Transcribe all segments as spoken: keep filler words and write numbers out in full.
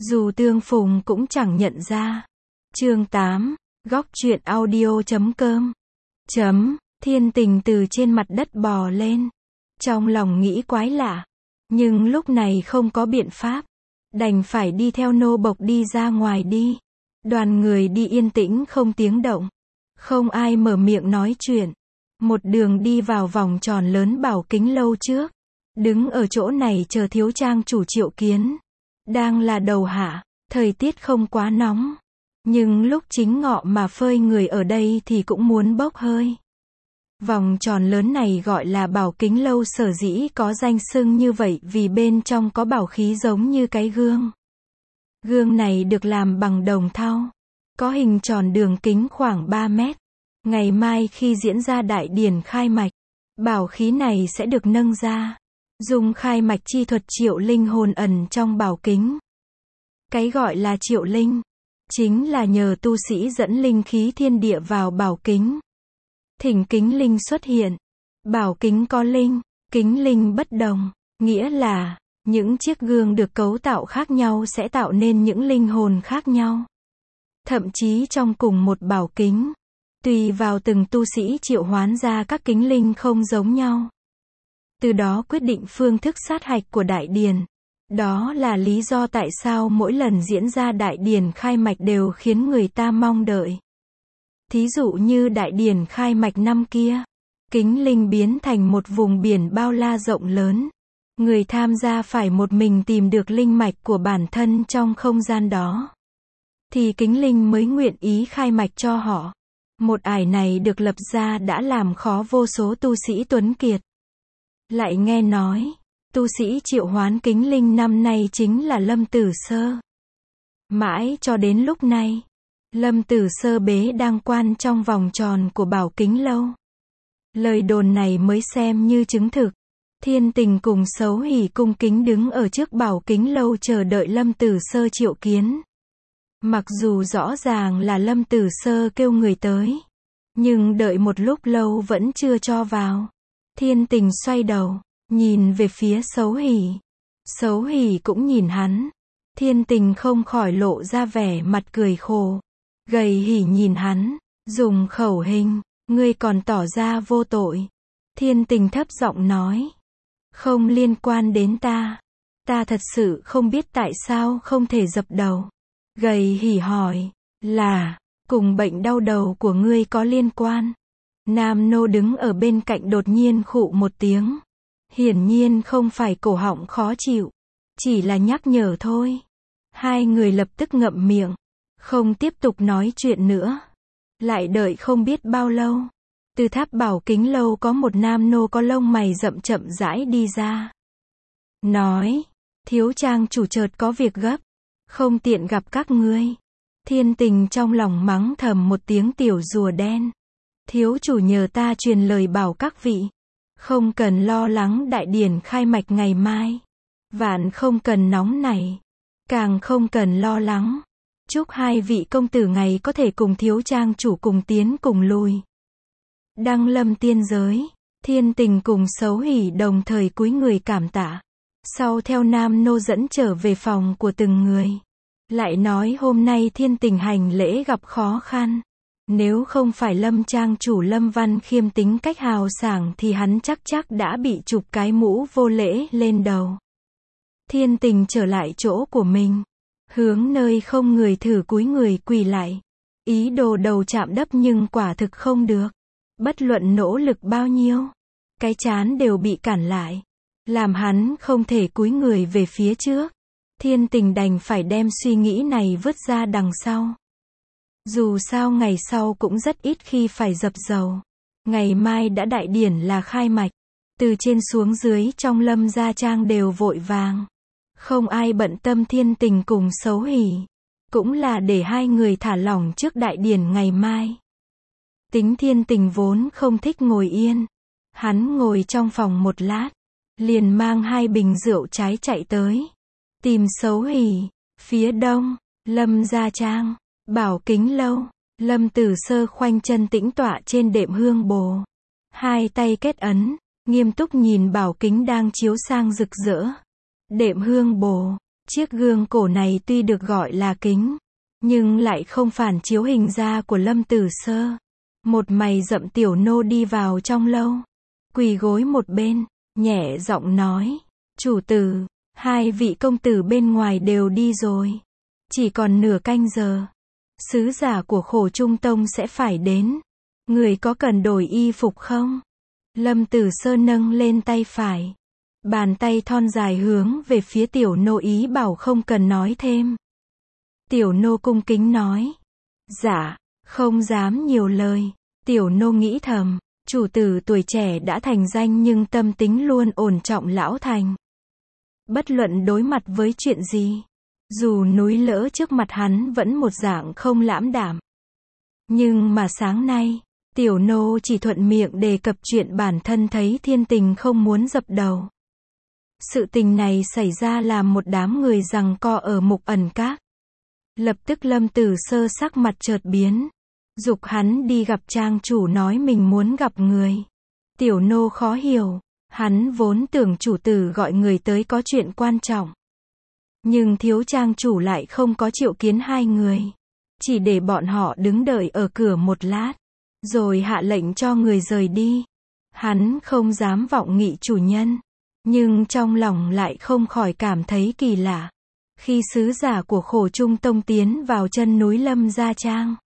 Dù tương phùng cũng chẳng nhận ra. Chương tám, góc truyện audio chấm com. Chấm, Thiên Tình từ trên mặt đất bò lên. Trong lòng nghĩ quái lạ. Nhưng lúc này không có biện pháp. Đành phải đi theo nô bộc đi ra ngoài đi. Đoàn người đi yên tĩnh không tiếng động. Không ai mở miệng nói chuyện. Một đường đi vào vòng tròn lớn Bảo Kính lâu trước. Đứng ở chỗ này chờ thiếu trang chủ Triệu Kiến. Đang là đầu hạ, thời tiết không quá nóng. Nhưng lúc chính ngọ mà phơi người ở đây thì cũng muốn bốc hơi. Vòng tròn lớn này gọi là Bảo Kính lâu, sở dĩ có danh xưng như vậy vì bên trong có bảo khí giống như cái gương. Gương này được làm bằng đồng thau. Có hình tròn đường kính khoảng ba mét. Ngày mai khi diễn ra đại điển khai mạch, bảo khí này sẽ được nâng ra. Dùng khai mạch chi thuật triệu linh hồn ẩn trong bảo kính. Cái gọi là triệu linh, chính là nhờ tu sĩ dẫn linh khí thiên địa vào bảo kính. Thỉnh kính linh xuất hiện. Bảo kính có linh, kính linh bất đồng, nghĩa là, những chiếc gương được cấu tạo khác nhau sẽ tạo nên những linh hồn khác nhau. Thậm chí trong cùng một bảo kính, tùy vào từng tu sĩ triệu hoán ra các kính linh không giống nhau. Từ đó quyết định phương thức sát hạch của đại điển. Đó là lý do tại sao mỗi lần diễn ra đại điển khai mạch đều khiến người ta mong đợi. Thí dụ như đại điển khai mạch năm kia, kính linh biến thành một vùng biển bao la rộng lớn. Người tham gia phải một mình tìm được linh mạch của bản thân trong không gian đó. Thì kính linh mới nguyện ý khai mạch cho họ. Một ải này được lập ra đã làm khó vô số tu sĩ tuấn kiệt. Lại nghe nói, tu sĩ triệu hoán kính linh năm nay chính là Lâm Tử Sơ. Mãi cho đến lúc này, Lâm Tử Sơ bế đang quan trong vòng tròn của Bảo Kính lâu. Lời đồn này mới xem như chứng thực. Thiên Tình cùng Xấu Hỉ cung kính đứng ở trước Bảo Kính lâu chờ đợi Lâm Tử Sơ triệu kiến. Mặc dù rõ ràng là Lâm Tử Sơ kêu người tới, nhưng đợi một lúc lâu vẫn chưa cho vào. Thiên Tình xoay đầu, nhìn về phía Xấu Hỉ. Xấu Hỉ cũng nhìn hắn. Thiên Tình không khỏi lộ ra vẻ mặt cười khổ. Gầy Hỉ nhìn hắn, dùng khẩu hình, ngươi còn tỏ ra vô tội. Thiên Tình thấp giọng nói, không liên quan đến ta. Ta thật sự không biết tại sao không thể dập đầu. Gầy Hỉ hỏi, là, cùng bệnh đau đầu của ngươi có liên quan? Nam nô đứng ở bên cạnh đột nhiên khụ một tiếng. Hiển nhiên không phải cổ họng khó chịu, chỉ là nhắc nhở thôi. Hai người lập tức ngậm miệng, không tiếp tục nói chuyện nữa. Lại đợi không biết bao lâu, từ tháp Bảo Kính lâu có một nam nô có lông mày rậm chậm rãi đi ra. Nói, thiếu trang chủ chợt có việc gấp, không tiện gặp các ngươi. Thiên Tình trong lòng mắng thầm một tiếng tiểu rùa đen. Thiếu chủ nhờ ta truyền lời bảo các vị, không cần lo lắng đại điển khai mạch ngày mai. Vạn không cần nóng nảy, càng không cần lo lắng. Chúc hai vị công tử ngày có thể cùng thiếu trang chủ cùng tiến cùng lui. Đăng lâm tiên giới, Thiên Tình cùng Xấu Hỉ đồng thời cúi người cảm tạ. Sau theo nam nô dẫn trở về phòng của từng người. Lại nói hôm nay Thiên Tình hành lễ gặp khó khăn. Nếu không phải Lâm trang chủ Lâm Văn Khiêm tính cách hào sảng thì hắn chắc chắc đã bị chụp cái mũ vô lễ lên đầu. Thiên Tình trở lại chỗ của mình, hướng nơi không người thử cúi người quỳ lại. Ý đồ đầu chạm đất nhưng quả thực không được. Bất luận nỗ lực bao nhiêu, cái trán đều bị cản lại, làm hắn không thể cúi người về phía trước. Thiên Tình đành phải đem suy nghĩ này vứt ra đằng sau. Dù sao ngày sau cũng rất ít khi phải dập dầu. Ngày mai đã đại điển là khai mạch. Từ trên xuống dưới trong Lâm gia trang đều vội vàng. Không ai bận tâm Thiên Tình cùng Xấu Hỉ. Cũng là để hai người thả lỏng trước đại điển ngày mai. Tính Thiên Tình vốn không thích ngồi yên. Hắn ngồi trong phòng một lát, liền mang hai bình rượu trái chạy tới. Tìm Xấu Hỉ. Phía đông, Lâm gia trang, Bảo Kính lâu. Lâm Tử Sơ khoanh chân tĩnh tọa trên đệm hương bồ. Hai tay kết ấn, nghiêm túc nhìn bảo kính đang chiếu sang rực rỡ. Đệm hương bồ, Chiếc gương cổ này tuy được gọi là kính, nhưng lại không phản chiếu hình da của Lâm Tử Sơ. Một mày rậm tiểu nô đi vào trong lâu, quỳ gối một bên, nhẹ giọng nói, chủ tử, hai vị công tử bên ngoài đều đi rồi. Chỉ còn nửa canh giờ, sứ giả của Khổ Trung Tông sẽ phải đến. Người có cần đổi y phục không? Lâm Tử Sơ nâng lên tay phải. Bàn tay thon dài hướng về phía tiểu nô ý bảo không cần nói thêm. Tiểu nô cung kính nói. Dạ, không dám nhiều lời. Tiểu nô nghĩ thầm, chủ tử tuổi trẻ đã thành danh nhưng tâm tính luôn ổn trọng lão thành. Bất luận đối mặt với chuyện gì, dù núi lỡ trước mặt hắn vẫn một dạng không lãm đảm. Nhưng mà sáng nay, tiểu nô chỉ thuận miệng đề cập chuyện bản thân thấy thiên tình không muốn dập đầu. Sự tình này xảy ra làm một đám người giằng co ở Mục Ẩn Các. Lập tức Lâm Tử Sơ sắc mặt chợt biến, giục hắn đi gặp trang chủ nói mình muốn gặp người. Tiểu nô khó hiểu, hắn vốn tưởng chủ tử gọi người tới có chuyện quan trọng. Nhưng thiếu trang chủ lại không có triệu kiến hai người, chỉ để bọn họ đứng đợi ở cửa một lát, rồi hạ lệnh cho người rời đi. Hắn không dám vọng nghị chủ nhân, nhưng trong lòng lại không khỏi cảm thấy kỳ lạ. Khi sứ giả của Khổ Trung Tông tiến vào chân núi Lâm Gia Trang,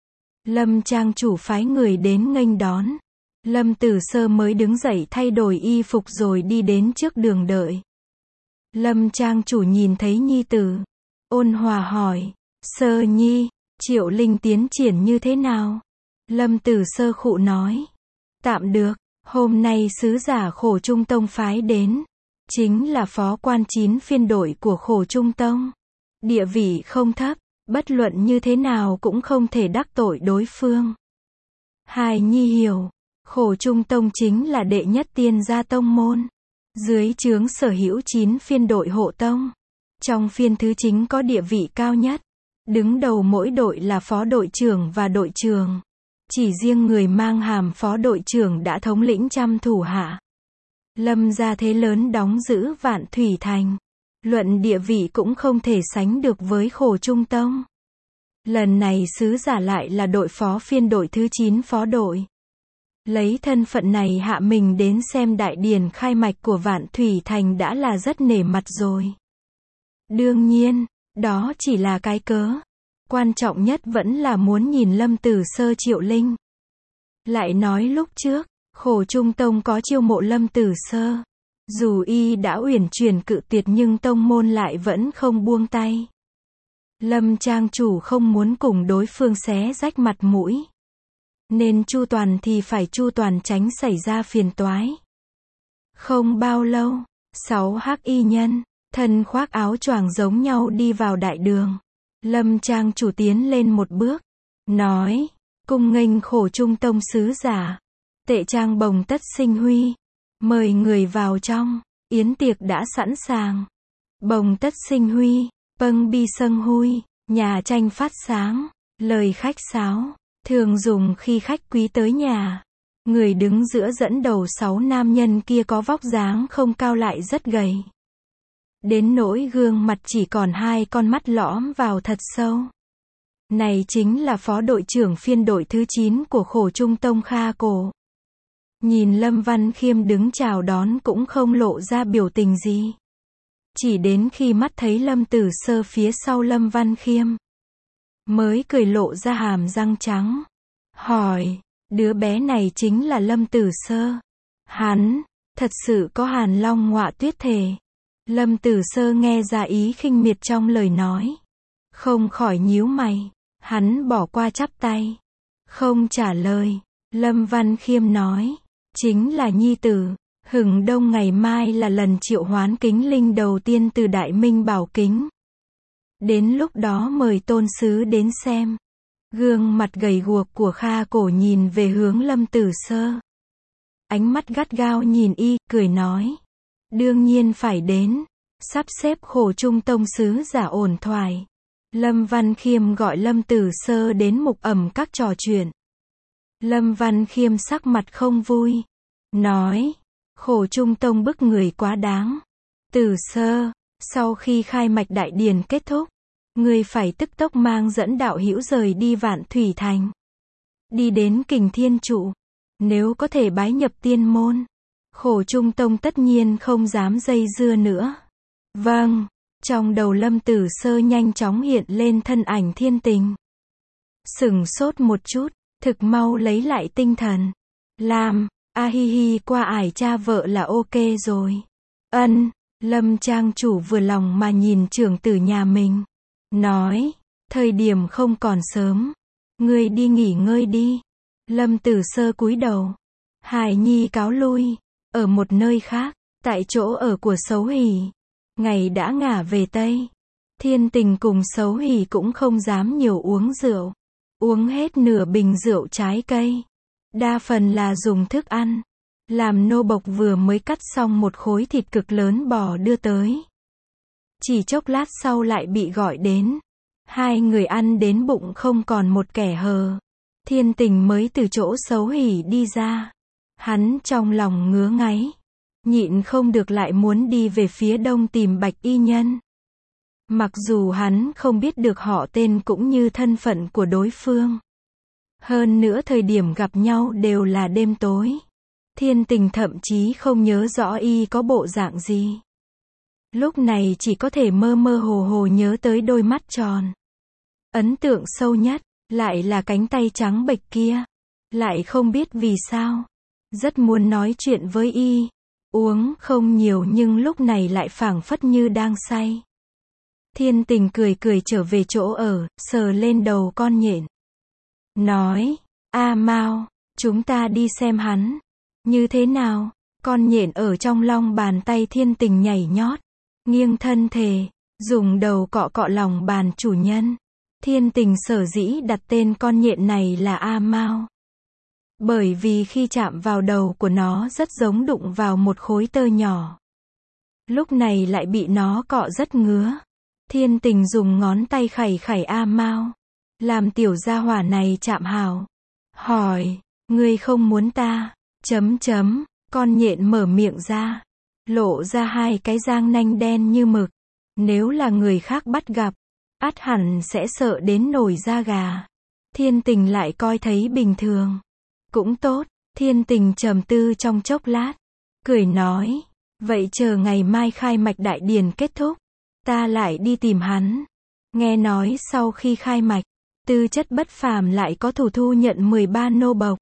Lâm trang chủ phái người đến nghênh đón. Lâm Tử Sơ mới đứng dậy thay đổi y phục rồi đi đến trước đường đợi. Lâm trang chủ nhìn thấy nhi tử, ôn hòa hỏi, Sơ nhi, Triệu Linh tiến triển như thế nào? Lâm Tử Sơ khụ nói, tạm được, hôm nay sứ giả Khổ Trung Tông phái đến, chính là phó quan chín phiên đội của Khổ Trung Tông. Địa vị không thấp, bất luận như thế nào cũng không thể đắc tội đối phương. Hài nhi hiểu, Khổ Trung Tông chính là đệ nhất tiên gia tông môn. Dưới trướng sở hữu chín phiên đội hộ tông. Trong phiên thứ chính có địa vị cao nhất. Đứng đầu mỗi đội là phó đội trưởng và đội trưởng. Chỉ riêng người mang hàm phó đội trưởng đã thống lĩnh trăm thủ hạ. Lâm gia thế lớn đóng giữ Vạn Thủy Thành. Luận địa vị cũng không thể sánh được với Khổ Trung Tông. Lần này sứ giả lại là đội phó phiên đội thứ chín phó đội. Lấy thân phận này hạ mình đến xem đại điển khai mạch của Vạn Thủy Thành đã là rất nể mặt rồi. Đương nhiên, đó chỉ là cái cớ. Quan trọng nhất vẫn là muốn nhìn Lâm Tử Sơ Triệu Linh. Lại nói lúc trước, Khổ Trung Tông có chiêu mộ Lâm Tử Sơ. Dù y đã uyển chuyển cự tuyệt nhưng tông môn lại vẫn không buông tay. Lâm trang chủ không muốn cùng đối phương xé rách mặt mũi. Nên chu toàn thì phải chu toàn tránh xảy ra phiền toái. Không bao lâu, sáu hắc y nhân, thân khoác áo choàng giống nhau đi vào đại đường. Lâm trang chủ tiến lên một bước, nói, cung nghênh Khổ Trung Tông sứ giả. Tệ trang Bồng Tất Sinh Huy, mời người vào trong, yến tiệc đã sẵn sàng. Bồng Tất Sinh Huy, Pâng Bi Sâng Huy, nhà tranh phát sáng, lời khách sáo, thường dùng khi khách quý tới nhà. Người đứng giữa dẫn đầu sáu nam nhân kia có vóc dáng không cao lại rất gầy. Đến nỗi gương mặt chỉ còn hai con mắt lõm vào thật sâu. Này chính là phó đội trưởng phiên đội thứ chín của Khổ Trung Tông Kha Cổ. Nhìn Lâm Văn Khiêm đứng chào đón cũng không lộ ra biểu tình gì. Chỉ đến khi mắt thấy Lâm Tử Sơ phía sau Lâm Văn Khiêm, mới cười lộ ra hàm răng trắng. Hỏi, đứa bé này chính là Lâm Tử Sơ. Hắn, thật sự có Hàn Long ngọa tuyết thể. Lâm Tử Sơ nghe ra ý khinh miệt trong lời nói. Không khỏi nhíu mày. Hắn bỏ qua chắp tay. Không trả lời. Lâm Văn Khiêm nói. Chính là nhi tử. Hừng đông ngày mai là lần triệu hoán kính linh đầu tiên từ Đại Minh Bảo Kính. Đến lúc đó mời tôn sứ đến xem. Gương mặt gầy guộc của Kha Cổ nhìn về hướng Lâm Tử Sơ. Ánh mắt gắt gao nhìn y, cười nói. Đương nhiên phải đến. Sắp xếp Khổ Trung Tông sứ giả ổn thỏa. Lâm Văn Khiêm gọi Lâm Tử Sơ đến Mục Ẩm Các trò chuyện. Lâm Văn Khiêm sắc mặt không vui. Nói. Khổ Trung Tông bức người quá đáng. Tử Sơ, Sau khi khai mạch đại điền kết thúc, ngươi phải tức tốc mang dẫn đạo hữu rời đi Vạn Thủy Thành. Đi đến Kình Thiên Trụ. Nếu có thể bái nhập tiên môn, Khổ Trung Tông tất nhiên không dám dây dưa nữa. Vâng, trong đầu Lâm Tử Sơ nhanh chóng hiện lên thân ảnh Thiên Tình. Sửng sốt một chút, thực mau lấy lại tinh thần. Làm, a hi hi qua ải cha vợ là ok rồi. Ân, Lâm trang chủ vừa lòng mà nhìn trưởng tử nhà mình. Nói, thời điểm không còn sớm. Ngươi đi nghỉ ngơi đi. Lâm Tử Sơ cúi đầu. Hải Nhi cáo lui. Ở một nơi khác, tại chỗ ở của Xấu Hỉ. Ngày đã ngả về Tây. Thiên Tình cùng Xấu Hỉ cũng không dám nhiều uống rượu. Uống hết nửa bình rượu trái cây. Đa phần là dùng thức ăn. Làm nô bộc vừa mới cắt xong một khối thịt cực lớn bò đưa tới. Chỉ chốc lát sau lại bị gọi đến. Hai người ăn đến bụng không còn một kẻ hờ. Thiên Tình mới từ chỗ Xấu Hỉ đi ra. Hắn trong lòng ngứa ngáy. Nhịn không được lại muốn đi về phía đông tìm Bạch Y Nhân. Mặc dù hắn không biết được họ tên cũng như thân phận của đối phương. Hơn nữa thời điểm gặp nhau đều là đêm tối. Thiên Tình thậm chí không nhớ rõ y có bộ dạng gì. Lúc này chỉ có thể mơ mơ hồ hồ nhớ tới đôi mắt tròn. Ấn tượng sâu nhất, lại là cánh tay trắng bệch kia. Lại không biết vì sao. Rất muốn nói chuyện với y. Uống không nhiều nhưng lúc này lại phảng phất như đang say. Thiên Tình cười cười trở về chỗ ở, sờ lên đầu con nhện. Nói, A Mao, chúng ta đi xem hắn. Như thế nào? Con nhện ở trong lòng bàn tay Thiên Tình nhảy nhót. Nghiêng thân thể, dùng đầu cọ cọ lòng bàn chủ nhân. Thiên Tình sở dĩ đặt tên con nhện này là A Mao. Bởi vì khi chạm vào đầu của nó rất giống đụng vào một khối tơ nhỏ. Lúc này lại bị nó cọ rất ngứa. Thiên Tình dùng ngón tay khẩy khẩy A Mao. Làm tiểu gia hỏa này chạm hào. Hỏi, ngươi không muốn ta? Chấm chấm, con nhện mở miệng ra. Lộ ra hai cái răng nanh đen như mực. Nếu là người khác bắt gặp, ắt hẳn sẽ sợ đến nổi da gà. Thiên Tình lại coi thấy bình thường. Cũng tốt, Thiên Tình trầm tư trong chốc lát. Cười nói, vậy chờ ngày mai khai mạch đại điền kết thúc. Ta lại đi tìm hắn. Nghe nói sau khi khai mạch, tư chất bất phàm lại có thủ thu nhận mười ba nô bộc.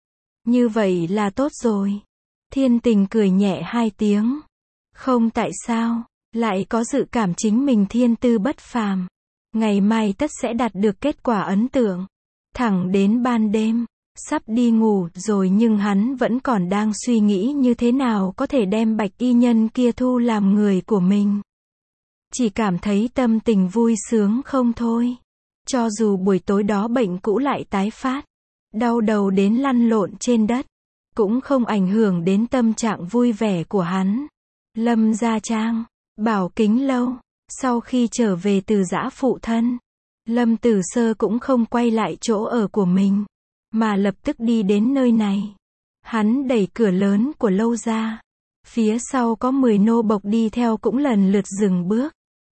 Như vậy là tốt rồi. Thiên Tình cười nhẹ hai tiếng. Không tại sao, lại có dự cảm chính mình thiên tư bất phàm. Ngày mai tất sẽ đạt được kết quả ấn tượng. Thẳng đến ban đêm, sắp đi ngủ rồi nhưng hắn vẫn còn đang suy nghĩ như thế nào có thể đem Bạch Y Nhân kia thu làm người của mình. Chỉ cảm thấy tâm tình vui sướng không thôi. Cho dù buổi tối đó bệnh cũ lại tái phát, đau đầu đến lăn lộn trên đất, cũng không ảnh hưởng đến tâm trạng vui vẻ của hắn. Lâm Gia Trang, Bảo Kính Lâu, sau khi trở về từ giã phụ thân, Lâm Tử Sơ cũng không quay lại chỗ ở của mình, mà lập tức đi đến nơi này. Hắn đẩy cửa lớn của lâu ra. Phía sau có mười nô bộc đi theo cũng lần lượt dừng bước.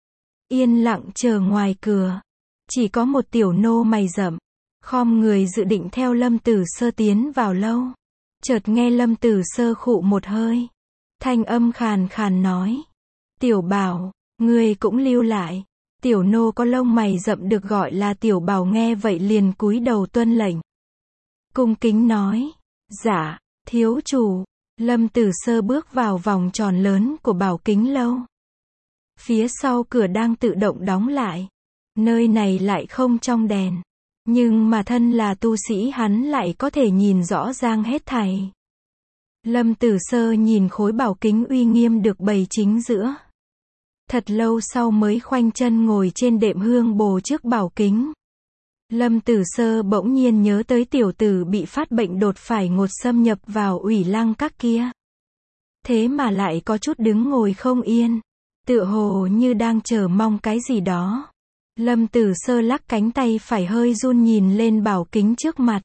Yên lặng chờ ngoài cửa. Chỉ có một tiểu nô mày rậm, khom người dự định theo Lâm Tử Sơ tiến vào lâu. Chợt nghe Lâm Tử Sơ khụ một hơi. Thanh âm khàn khàn nói. Tiểu Bảo, ngươi cũng lưu lại. Tiểu nô có lông mày rậm được gọi là Tiểu Bảo nghe vậy liền cúi đầu tuân lệnh. Cung kính nói. Dạ, thiếu chủ. Lâm Tử Sơ bước vào vòng tròn lớn của Bảo Kính Lâu. Phía sau cửa đang tự động đóng lại. Nơi này lại không trong đèn. Nhưng mà thân là tu sĩ hắn lại có thể nhìn rõ ràng hết thảy. Lâm Tử Sơ nhìn khối bảo kính uy nghiêm được bày chính giữa. Thật lâu sau mới khoanh chân ngồi trên đệm hương bồ trước bảo kính. Lâm Tử Sơ bỗng nhiên nhớ tới tiểu tử bị phát bệnh đột phải ngột xâm nhập vào Ủy Lăng Các kia. Thế mà lại có chút đứng ngồi không yên. Tựa hồ như đang chờ mong cái gì đó. Lâm Tử Sơ lắc cánh tay phải hơi run nhìn lên bảo kính trước mặt.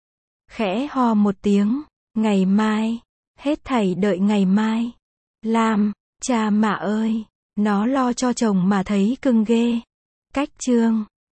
Khẽ ho một tiếng. Ngày mai. Hết thảy đợi ngày mai. Làm, cha mạ ơi. Nó lo cho chồng mà thấy cưng ghê. Cách chương